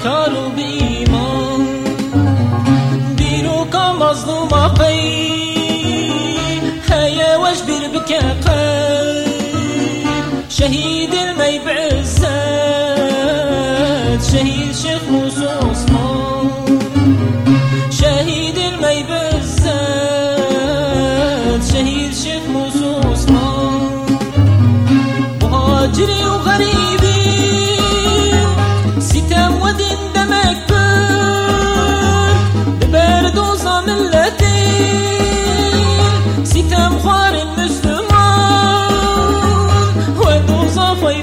کارو بیمان بیرو کا مظلوم قی هيا واش بير بك قلب شهيد المي بعزات شهيد شيخ موسى عثمان شهيد المي بعزات شهيد شيخ موسى عثمان مهاجري وغريبي ستم ودين دمك بر ببرد وصام اللتين ستم خوار المسلمان ودوزا في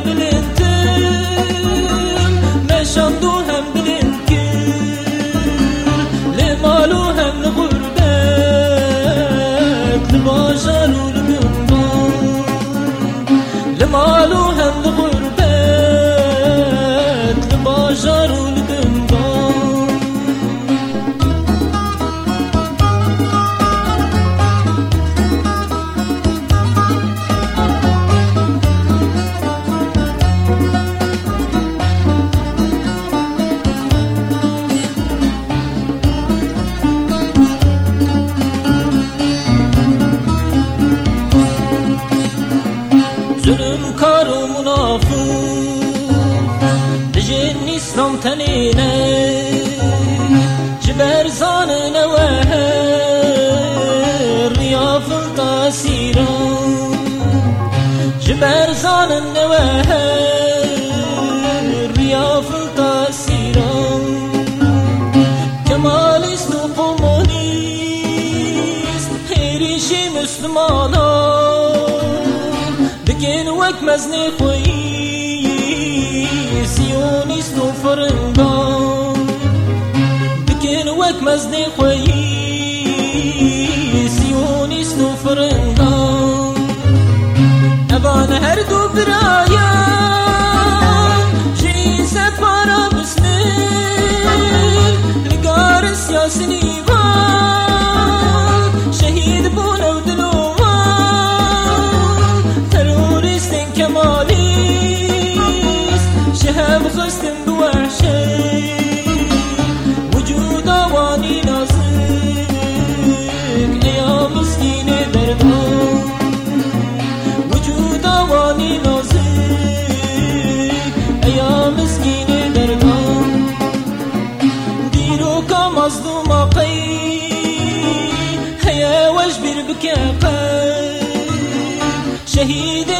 بلنتم مشاندو هم بلنكر لمالو هم لغربات لباشارو لبنبان لمالو هم لغربات لباشارو لبنبان zulüm karu munafık djin İslam tenine ciber zanine ve riyafıl tasiran ciber zanine ve riyafıl tasiran kemalist ve komünist herişi Müslümana بكين وك مزني خوي سيونيست وفرنقان بكين وك مزني خوي سيونيست وفرنقان أبان هردو برايا جني سفارة بسنين لقار السياسي شهيد بونا ودلو كماليس شهاب خستن بوحشي وجود واني نازك يا مسكين دردان وجود واني نازك يا مسكين دردان ديرو كمظلوم قي هيا واجبر بك قلب شهيد